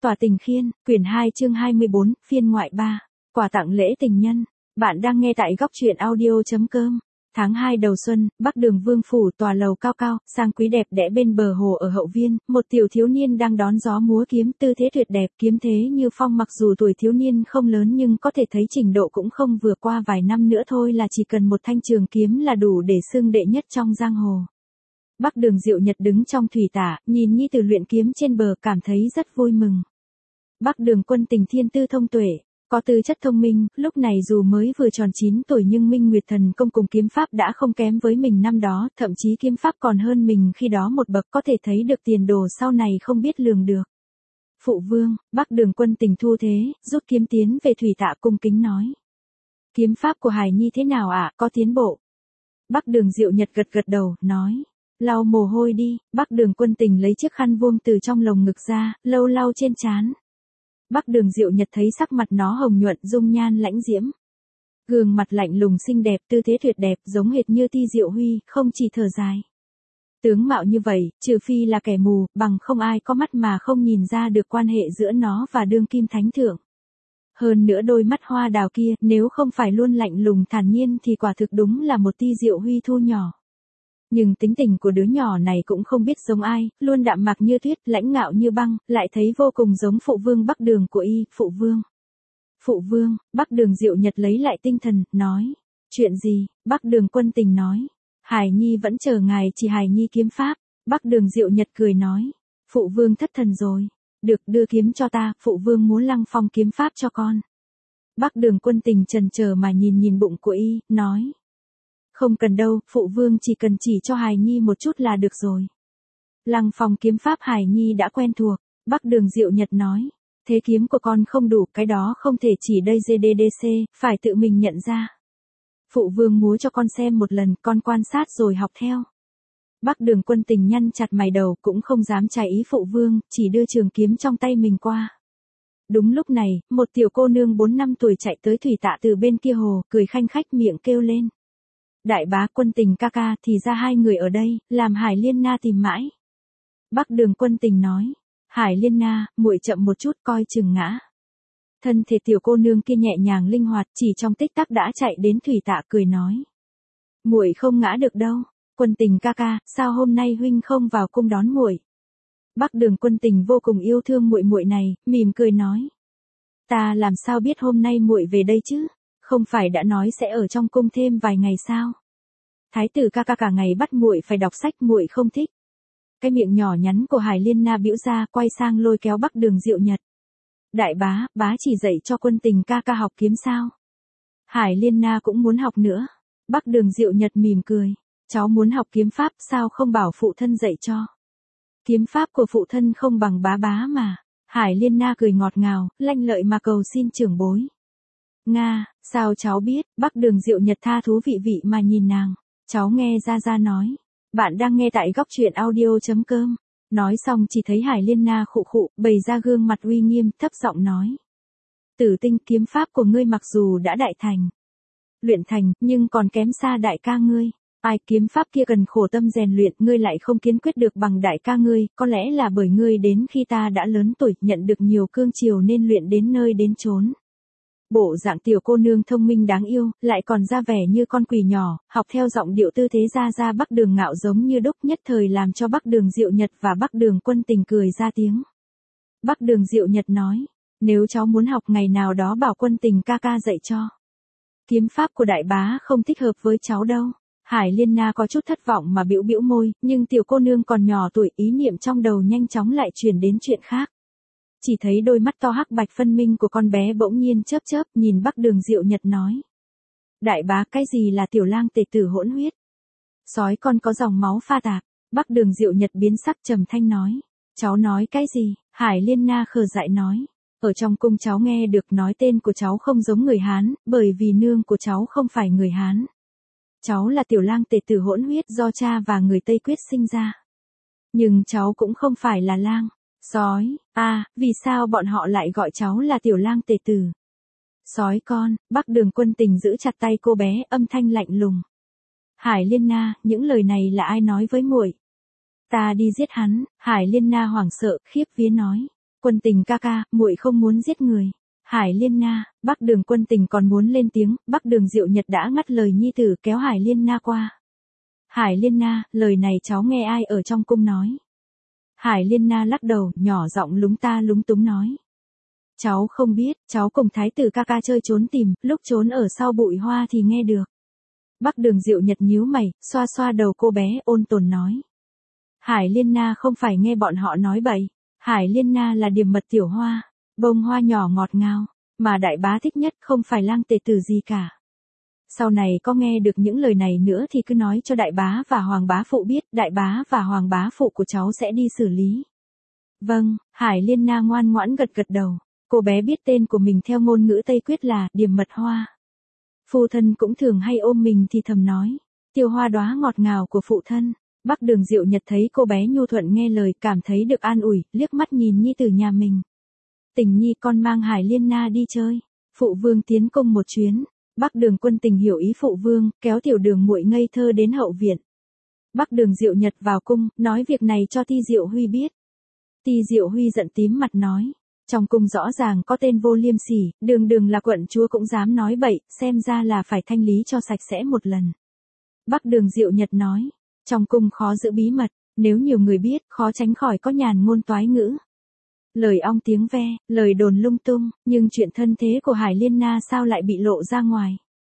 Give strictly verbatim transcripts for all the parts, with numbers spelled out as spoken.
Tòa Tình Khiên, quyển hai chương hai mươi bốn, phiên ngoại ba. Quà tặng lễ tình nhân. Bạn đang nghe tại góc truyện audio chấm com. Tháng hai đầu xuân, Bắc Đường Vương phủ, tòa lầu cao cao, sang quý đẹp đẽ bên bờ hồ ở hậu viên, một tiểu thiếu niên đang đón gió múa kiếm, tư thế tuyệt đẹp, kiếm thế như phong, mặc dù tuổi thiếu niên không lớn nhưng có thể thấy trình độ cũng không vừa, qua vài năm nữa thôi là chỉ cần một thanh trường kiếm là đủ để xưng đệ nhất trong giang hồ. Bắc Đường Diệu Nhật đứng trong thủy tả, nhìn nhi tử luyện kiếm trên bờ, cảm thấy rất vui mừng. Bắc Đường Quân Tình thiên tư thông tuệ, có tư chất thông minh, lúc này dù mới vừa tròn chín tuổi nhưng Minh Nguyệt Thần công cùng kiếm pháp đã không kém với mình năm đó, thậm chí kiếm pháp còn hơn mình khi đó một bậc, có thể thấy được tiền đồ sau này không biết lường được. Phụ vương, Bắc Đường Quân Tình thu thế, rút kiếm tiến về thủy tạ cung kính nói. Kiếm pháp của Hải Nhi thế nào ạ, à? Có tiến bộ. Bắc Đường Diệu Nhật gật gật đầu, nói. Lau mồ hôi đi. Bắc Đường Quân Tình lấy chiếc khăn vuông từ trong lồng ngực ra, lâu lau trên trán. Bắc Đường Diệu Nhật thấy sắc mặt nó hồng nhuận, dung nhan lãnh diễm. Gương mặt lạnh lùng xinh đẹp, tư thế tuyệt đẹp, giống hệt như Ti Diệu Huy, không chỉ thở dài. Tướng mạo như vậy, trừ phi là kẻ mù, bằng không ai có mắt mà không nhìn ra được quan hệ giữa nó và đương kim thánh thượng. Hơn nữa đôi mắt hoa đào kia, nếu không phải luôn lạnh lùng thản nhiên thì quả thực đúng là một Ti Diệu Huy thu nhỏ. Nhưng tính tình của đứa nhỏ này cũng không biết giống ai, luôn đạm mạc như tuyết, lãnh ngạo như băng, lại thấy vô cùng giống phụ vương Bắc Đường của y, phụ vương. Phụ vương, Bắc Đường Diệu Nhật lấy lại tinh thần, nói. Chuyện gì? Bắc Đường Quân Tình nói. Hải Nhi vẫn chờ ngài chỉ Hải Nhi kiếm pháp. Bắc Đường Diệu Nhật cười nói. Phụ vương thất thần rồi. Được, đưa kiếm cho ta, phụ vương muốn Lăng Phong kiếm pháp cho con. Bắc Đường Quân Tình chần chờ mà nhìn nhìn bụng của y, nói. Không cần đâu, phụ vương chỉ cần chỉ cho Hải Nhi một chút là được rồi. Lăng Phong kiếm pháp Hải Nhi đã quen thuộc. Bắc Đường Diệu Nhật nói. Thế kiếm của con không đủ, cái đó không thể chỉ đây giê đê đê xê, phải tự mình nhận ra. Phụ vương múa cho con xem một lần, con quan sát rồi học theo. Bắc Đường Quân Tình nhăn chặt mày đầu, cũng không dám trái ý phụ vương, chỉ đưa trường kiếm trong tay mình qua. Đúng lúc này, một tiểu cô nương bốn năm tuổi chạy tới thủy tạ từ bên kia hồ, cười khanh khách miệng kêu lên. Đại bá Quân Tình ca ca, thì ra hai người ở đây, làm Hải Liên Na tìm mãi. Bắc Đường Quân Tình nói. Hải Liên Na, muội chậm một chút, coi chừng ngã. Thân thể tiểu cô nương kia nhẹ nhàng linh hoạt, chỉ trong tích tắc đã chạy đến thủy tạ, cười nói. Muội không ngã được đâu. Quân Tình ca ca, sao hôm nay huynh không vào cung đón muội? Bắc Đường Quân Tình vô cùng yêu thương muội muội này, mỉm cười nói. Ta làm sao biết hôm nay muội về đây chứ? Không phải đã nói sẽ ở trong cung thêm vài ngày sao? Thái tử ca ca cả ngày bắt muội phải đọc sách, muội không thích. Cái miệng nhỏ nhắn của Hải Liên Na bĩu ra, quay sang lôi kéo Bắc Đường Diệu Nhật. Đại bá, bá chỉ dạy cho Quân Tình ca ca học kiếm sao? Hải Liên Na cũng muốn học nữa. Bắc Đường Diệu Nhật mỉm cười. Cháu muốn học kiếm pháp, sao không bảo phụ thân dạy cho? Kiếm pháp của phụ thân không bằng bá bá mà. Hải Liên Na cười ngọt ngào, lanh lợi mà cầu xin trưởng bối. Nga, sao cháu biết? Bắc Đường Diệu Nhật tha thú vị vị mà nhìn nàng. Cháu nghe Gia Gia nói. Bạn đang nghe tại góc truyện audio chấm com. Nói xong chỉ thấy Hải Liên Na khụ khụ, bày ra gương mặt uy nghiêm, thấp giọng nói. Tử Tinh, kiếm pháp của ngươi mặc dù đã đại thành. Luyện thành, nhưng còn kém xa đại ca ngươi. Ai, kiếm pháp kia cần khổ tâm rèn luyện, ngươi lại không kiến quyết được bằng đại ca ngươi, có lẽ là bởi ngươi đến khi ta đã lớn tuổi, nhận được nhiều cương chiều nên luyện đến nơi đến chốn. Bộ dạng tiểu cô nương thông minh đáng yêu, lại còn ra vẻ như con quỷ nhỏ, học theo giọng điệu tư thế ra ra Bắc Đường ngạo giống như đúc, nhất thời làm cho Bắc Đường Diệu Nhật và Bắc Đường Quân Tình cười ra tiếng. Bắc Đường Diệu Nhật nói, nếu cháu muốn học ngày nào đó bảo Quân Tình ca ca dạy cho. Kiếm pháp của đại bá không thích hợp với cháu đâu. Hải Liên Na có chút thất vọng mà bĩu bĩu môi, nhưng tiểu cô nương còn nhỏ tuổi, ý niệm trong đầu nhanh chóng lại chuyển đến chuyện khác. Chỉ thấy đôi mắt to hắc bạch phân minh của con bé bỗng nhiên chớp chớp, nhìn Bắc Đường Diệu Nhật nói. Đại bá, cái gì là tiểu lang tề tử hỗn huyết? Sói con có dòng máu pha tạp. Bắc Đường Diệu Nhật biến sắc trầm thanh nói. Cháu nói cái gì? Hải Liên Na khờ dại nói. Ở trong cung cháu nghe được nói tên của cháu không giống người Hán, bởi vì nương của cháu không phải người Hán. Cháu là tiểu lang tề tử hỗn huyết do cha và người Tây Quyết sinh ra. Nhưng cháu cũng không phải là lang. Sói, à, vì sao bọn họ lại gọi cháu là tiểu lang tề tử? Sói con, Bắc Đường Quân Tình giữ chặt tay cô bé, âm thanh lạnh lùng. Hải Liên Na, những lời này là ai nói với muội? Ta đi giết hắn. Hải Liên Na hoảng sợ, khiếp vía nói. Quân Tình ca ca, muội không muốn giết người. Hải Liên Na, Bắc Đường Quân Tình còn muốn lên tiếng, Bắc Đường Diệu Nhật đã ngắt lời nhi tử kéo Hải Liên Na qua. Hải Liên Na, lời này cháu nghe ai ở trong cung nói? Hải Liên Na lắc đầu, nhỏ giọng lúng ta lúng túng nói. Cháu không biết, cháu cùng thái tử ca ca chơi trốn tìm, lúc trốn ở sau bụi hoa thì nghe được. Bắc Đường Diệu Nhật nhíu mày, xoa xoa đầu cô bé, ôn tồn nói. Hải Liên Na không phải nghe bọn họ nói bậy. Hải Liên Na là điểm mật tiểu hoa, bông hoa nhỏ ngọt ngào, mà đại bá thích nhất không phải lang tề tử gì cả. Sau này có nghe được những lời này nữa thì cứ nói cho đại bá và hoàng bá phụ biết, đại bá và hoàng bá phụ của cháu sẽ đi xử lý. Vâng, Hải Liên Na ngoan ngoãn gật gật đầu, cô bé biết tên của mình theo ngôn ngữ Tây Quyết là điểm mật hoa. Phụ thân cũng thường hay ôm mình thì thầm nói, tiêu hoa đóa ngọt ngào của phụ thân. Bắc Đường Diệu Nhật thấy cô bé nhu thuận nghe lời, cảm thấy được an ủi, liếc mắt nhìn nhi tử nhà mình. Tình nhi con mang Hải Liên Na đi chơi. Phụ vương tiến cung một chuyến. Bắc Đường Quân Tình hiểu ý phụ vương, kéo tiểu đường muội ngây thơ đến hậu viện. Bắc Đường Diệu Nhật vào cung, nói việc này cho Ti Diệu Huy biết. Ti Diệu Huy giận tím mặt nói, trong cung rõ ràng có tên vô liêm sỉ, đường đường là quận chúa cũng dám nói bậy, xem ra là phải thanh lý cho sạch sẽ một lần. Bắc Đường Diệu Nhật nói, trong cung khó giữ bí mật, nếu nhiều người biết, khó tránh khỏi có nhàn ngôn toái ngữ. Lời ong tiếng ve, lời đồn lung tung, nhưng chuyện thân thế của Hải Liên Na sao lại bị lộ ra ngoài.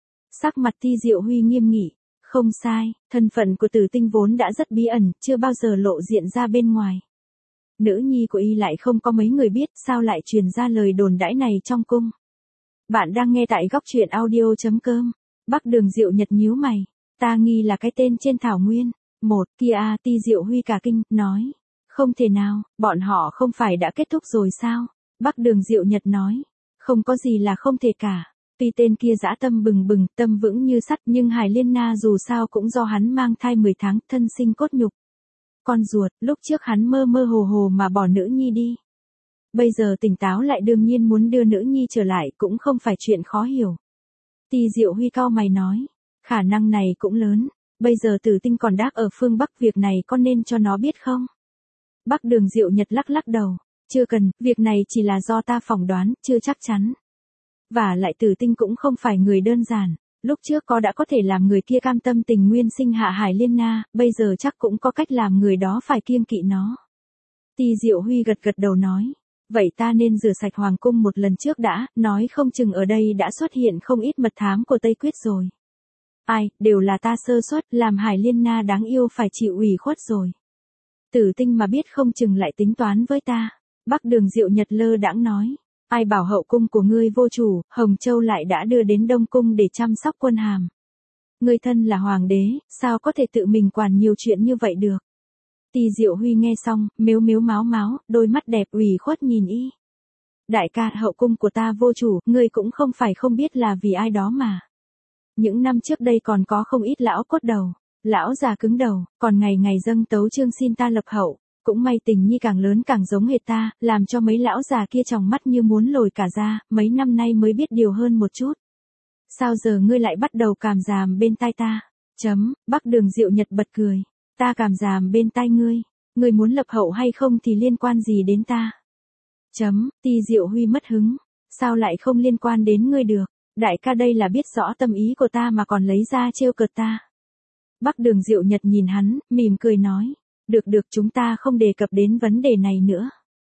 Sắc mặt Ti Diệu Huy nghiêm nghị, không sai, thân phận của Tử Tinh vốn đã rất bí ẩn, chưa bao giờ lộ diện ra bên ngoài. Nữ nhi của y lại không có mấy người biết, sao lại truyền ra lời đồn đãi này trong cung. Bạn đang nghe tại góc truyện audio chấm com. Bắc Đường Diệu Nhật nhíu mày. Ta nghi là cái tên trên thảo nguyên. Một, kia a Ti Diệu Huy cả kinh, nói. Không thể nào, bọn họ không phải đã kết thúc rồi sao? Bắc Đường Diệu Nhật nói. Không có gì là không thể cả. Tuy tên kia dã tâm bừng bừng, tâm vững như sắt, nhưng Hải Liên Na dù sao cũng do hắn mang thai mười tháng, thân sinh cốt nhục. Con ruột, lúc trước hắn mơ mơ hồ hồ mà bỏ nữ nhi đi. Bây giờ tỉnh táo lại đương nhiên muốn đưa nữ nhi trở lại cũng không phải chuyện khó hiểu. Ti Diệu Huy cau mày nói. Khả năng này cũng lớn, bây giờ Tử Tinh còn đác ở phương Bắc, việc này có nên cho nó biết không? Bắc Đường Diệu Nhật lắc lắc đầu, chưa cần, việc này chỉ là do ta phỏng đoán, chưa chắc chắn. Và lại Tử Tinh cũng không phải người đơn giản, lúc trước có đã có thể làm người kia cam tâm tình nguyên sinh hạ Hải Liên Na, bây giờ chắc cũng có cách làm người đó phải kiêng kỵ nó. Ti Diệu Huy gật gật đầu nói, vậy ta nên rửa sạch hoàng cung một lần trước đã, nói không chừng ở đây đã xuất hiện không ít mật thám của Tây Quyết rồi. Ai, đều là ta sơ suất, làm Hải Liên Na đáng yêu phải chịu ủy khuất rồi. Tử Tinh mà biết không chừng lại tính toán với ta. Bắc Đường Diệu Nhật lơ đãng nói, ai bảo hậu cung của ngươi vô chủ, Hồng Châu lại đã đưa đến Đông Cung để chăm sóc quân hàm. Ngươi thân là hoàng đế, sao có thể tự mình quản nhiều chuyện như vậy được. Ti Diệu Huy nghe xong, mếu mếu máo máo, đôi mắt đẹp ủy khuất nhìn y. Đại ca, hậu cung của ta vô chủ, ngươi cũng không phải không biết là vì ai đó mà. Những năm trước đây còn có không ít lão cốt đầu, lão già cứng đầu, còn ngày ngày dâng tấu chương xin ta lập hậu, cũng may Tình nhi càng lớn càng giống hệt ta, làm cho mấy lão già kia tròng mắt như muốn lồi cả ra, mấy năm nay mới biết điều hơn một chút. Sao giờ ngươi lại bắt đầu càm ràm bên tai ta? Chấm, Bắc Đường Diệu Nhật bật cười, ta càm ràm bên tai ngươi, ngươi muốn lập hậu hay không thì liên quan gì đến ta? Chấm, Ti Diệu Huy mất hứng, sao lại không liên quan đến ngươi được? Đại ca đây là biết rõ tâm ý của ta mà còn lấy ra trêu cợt ta. Bắc Đường Diệu Nhật nhìn hắn, mỉm cười nói, được được, chúng ta không đề cập đến vấn đề này nữa.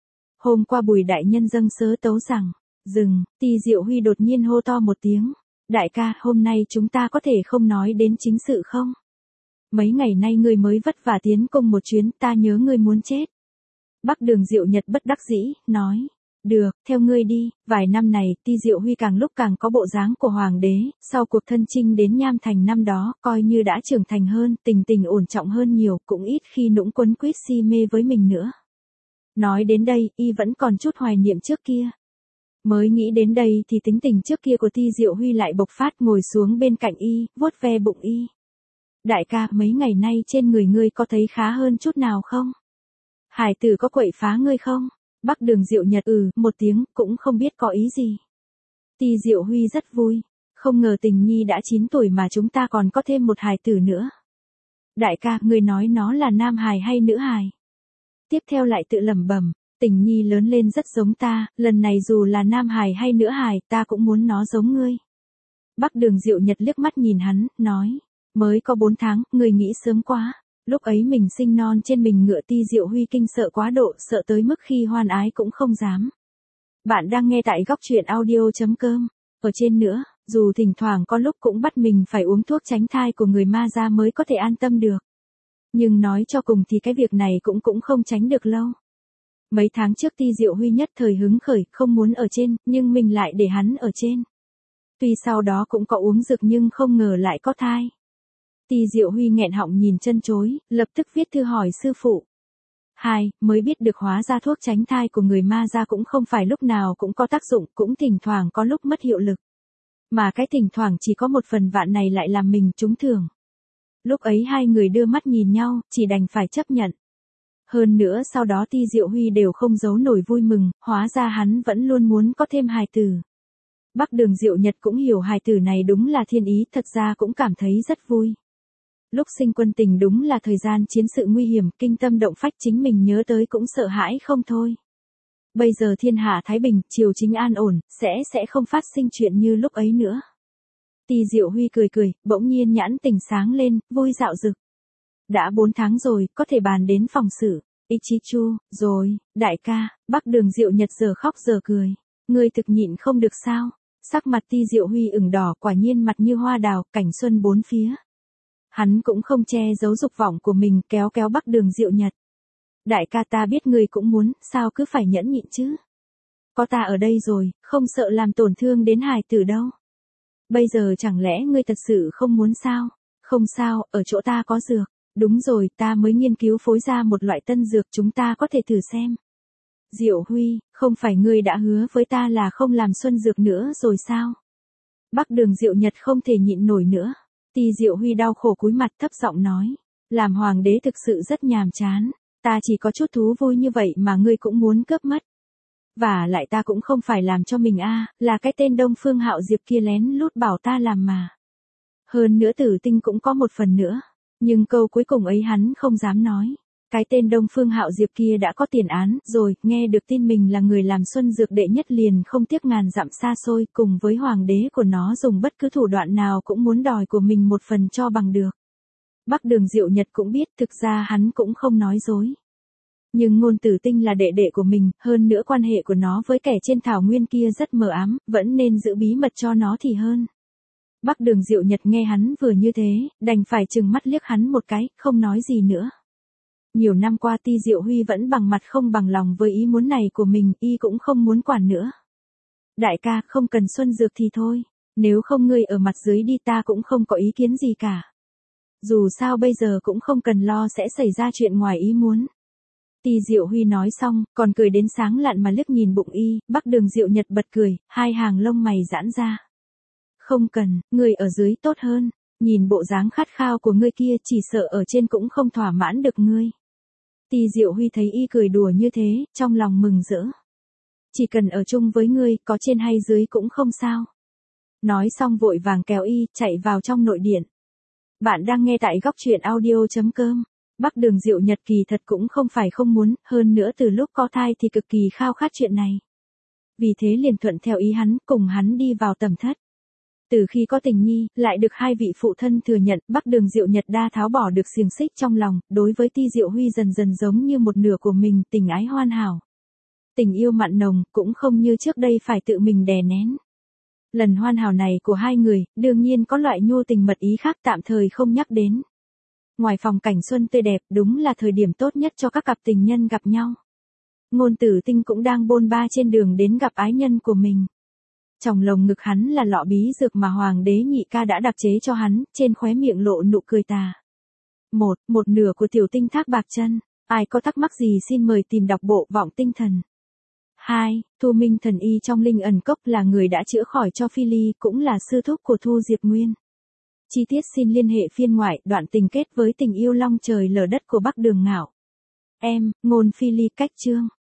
Hôm qua Bùi đại nhân dâng sớ tấu rằng, dừng, Ti Diệu Huy đột nhiên hô to một tiếng, đại ca, hôm nay chúng ta có thể không nói đến chính sự không? Mấy ngày nay ngươi mới vất vả tiến cung một chuyến, ta nhớ ngươi muốn chết. Bắc Đường Diệu Nhật bất đắc dĩ, nói, được, theo ngươi đi. Vài năm này, Ti Diệu Huy càng lúc càng có bộ dáng của hoàng đế, sau cuộc thân chinh đến Nham Thành năm đó, coi như đã trưởng thành hơn, tình tình ổn trọng hơn nhiều, cũng ít khi nũng quấn quýt si mê với mình nữa. Nói đến đây, y vẫn còn chút hoài niệm trước kia. Mới nghĩ đến đây thì tính tình trước kia của Ti Diệu Huy lại bộc phát, ngồi xuống bên cạnh y, vuốt ve bụng y. Đại ca, mấy ngày nay trên người ngươi có thấy khá hơn chút nào không? Hải tử có quậy phá ngươi không? Bắc Đường Diệu Nhật ừ, một tiếng, cũng không biết có ý gì. Ti Diệu Huy rất vui, không ngờ Tình nhi đã chín tuổi mà chúng ta còn có thêm một hài tử nữa. Đại ca, người nói nó là nam hài hay nữ hài? Tiếp theo lại tự lẩm bẩm, Tình nhi lớn lên rất giống ta, lần này dù là nam hài hay nữ hài, ta cũng muốn nó giống ngươi. Bắc Đường Diệu Nhật liếc mắt nhìn hắn, nói, mới có bốn tháng, ngươi nghĩ sớm quá. Lúc ấy mình sinh non trên mình ngựa. Ti Diệu Huy kinh sợ quá độ, sợ tới mức khi hoan ái cũng không dám. Bạn đang nghe tại góc truyện audio chấm com. Ở trên nữa, dù thỉnh thoảng có lúc cũng bắt mình phải uống thuốc tránh thai của người ma ra mới có thể an tâm được. Nhưng nói cho cùng thì cái việc này cũng cũng không tránh được lâu. Mấy tháng trước Ti Diệu Huy nhất thời hứng khởi, không muốn ở trên, nhưng mình lại để hắn ở trên. Tuy sau đó cũng có uống dược nhưng không ngờ lại có thai. Ti Diệu Huy nghẹn họng nhìn chân chối, lập tức viết thư hỏi sư phụ. Hai, mới biết được hóa ra thuốc tránh thai của người ma ra cũng không phải lúc nào cũng có tác dụng, cũng thỉnh thoảng có lúc mất hiệu lực. Mà cái thỉnh thoảng chỉ có một phần vạn này lại làm mình trúng thưởng. Lúc ấy hai người đưa mắt nhìn nhau, chỉ đành phải chấp nhận. Hơn nữa sau đó Ti Diệu Huy đều không giấu nổi vui mừng, hóa ra hắn vẫn luôn muốn có thêm hài tử. Bắc Đường Diệu Nhật cũng hiểu hài tử này đúng là thiên ý, thật ra cũng cảm thấy rất vui. Lúc sinh quân tình đúng là thời gian chiến sự nguy hiểm, kinh tâm động phách, chính mình nhớ tới cũng sợ hãi không thôi. Bây giờ thiên hạ thái bình, triều chính an ổn, sẽ sẽ không phát sinh chuyện như lúc ấy nữa. Ti Diệu Huy cười cười, bỗng nhiên nhãn tình sáng lên, vui dạo dực. Đã bốn tháng rồi, có thể bàn đến phòng xử. Ichichu, rồi, đại ca. Bắc Đường Diệu Nhật giờ khóc giờ cười. Ngươi thực nhịn không được sao? Sắc mặt Ti Diệu Huy ửng đỏ, quả nhiên mặt như hoa đào, cảnh xuân bốn phía. Hắn cũng không che giấu dục vọng của mình, kéo kéo Bắc Đường Diệu Nhật. Đại ca, ta biết ngươi cũng muốn, sao cứ phải nhẫn nhịn chứ? Có ta ở đây rồi, không sợ làm tổn thương đến hài tử đâu. Bây giờ chẳng lẽ ngươi thật sự không muốn sao? Không sao, ở chỗ ta có dược. Đúng rồi, ta mới nghiên cứu phối ra một loại tân dược, chúng ta có thể thử xem. Diệu Huy, không phải ngươi đã hứa với ta là không làm xuân dược nữa rồi sao? Bắc Đường Diệu Nhật không thể nhịn nổi nữa. Ti Diệu Huy đau khổ cúi mặt thấp giọng nói. Làm hoàng đế thực sự rất nhàm chán. Ta chỉ có chút thú vui như vậy mà ngươi cũng muốn cướp mất. Và lại ta cũng không phải làm cho mình a, là cái tên Đông Phương Hạo Diệp kia lén lút bảo ta làm mà. Hơn nữa Tử Tinh cũng có một phần nữa. Nhưng câu cuối cùng ấy hắn không dám nói. Cái tên Đông Phương Hạo Diệp kia đã có tiền án rồi, nghe được tin mình là người làm xuân dược đệ nhất liền không tiếc ngàn dặm xa xôi, cùng với hoàng đế của nó dùng bất cứ thủ đoạn nào cũng muốn đòi của mình một phần cho bằng được. Bắc Đường Diệu Nhật cũng biết thực ra hắn cũng không nói dối. Nhưng Ngôn Tử Tinh là đệ đệ của mình, hơn nữa quan hệ của nó với kẻ trên thảo nguyên kia rất mờ ám, vẫn nên giữ bí mật cho nó thì hơn. Bắc Đường Diệu Nhật nghe hắn vừa như thế, đành phải trừng mắt liếc hắn một cái, không nói gì nữa. Nhiều năm qua Ti Diệu Huy vẫn bằng mặt không bằng lòng với ý muốn này của mình, y cũng không muốn quản nữa. Đại ca, không cần xuân dược thì thôi, nếu không ngươi ở mặt dưới đi ta cũng không có ý kiến gì cả. Dù sao bây giờ cũng không cần lo sẽ xảy ra chuyện ngoài ý muốn. Ti Diệu Huy nói xong, còn cười đến sáng lạn mà liếc nhìn bụng y, Bắc Đường Diệu Nhật bật cười, hai hàng lông mày giãn ra. Không cần, ngươi ở dưới tốt hơn, nhìn bộ dáng khát khao của ngươi kia chỉ sợ ở trên cũng không thỏa mãn được ngươi. Ti Diệu Huy thấy y cười đùa như thế, trong lòng mừng rỡ. Chỉ cần ở chung với ngươi, có trên hay dưới cũng không sao. Nói xong vội vàng kéo y, chạy vào trong nội điện. Bạn đang nghe tại góc truyện audio chấm com. Bắc Đường Diệu Nhật kỳ thật cũng không phải không muốn, hơn nữa từ lúc có thai thì cực kỳ khao khát chuyện này. Vì thế liền thuận theo ý hắn, cùng hắn đi vào tầm thất. Từ khi có Tình Nhi, lại được hai vị phụ thân thừa nhận, Bắc Đường Diệu Nhật đa tháo bỏ được xiềng xích trong lòng, đối với Ti Diệu Huy dần dần giống như một nửa của mình, tình ái hoàn hảo. Tình yêu mặn nồng, cũng không như trước đây phải tự mình đè nén. Lần hoàn hảo này của hai người, đương nhiên có loại nhu tình mật ý khác tạm thời không nhắc đến. Ngoài phòng cảnh xuân tươi đẹp, đúng là thời điểm tốt nhất cho các cặp tình nhân gặp nhau. Ngôn Tử Tinh cũng đang bôn ba trên đường đến gặp ái nhân của mình. Trong lồng ngực hắn là lọ bí dược mà hoàng đế nhị ca đã đặc chế cho hắn, trên khóe miệng lộ nụ cười tà. Một, một nửa của tiểu tinh thác bạc chân, ai có thắc mắc gì xin mời tìm đọc bộ Vọng Tinh Thần. Hai, Thu Minh thần y trong Linh Ẩn Cốc là người đã chữa khỏi cho Phi Ly, cũng là sư thúc của Thu Diệp Nguyên. Chi tiết xin liên hệ phiên ngoại, đoạn tình kết với tình yêu long trời lở đất của Bắc Đường Ngạo. Em, Ngôn Phi Ly cách chương.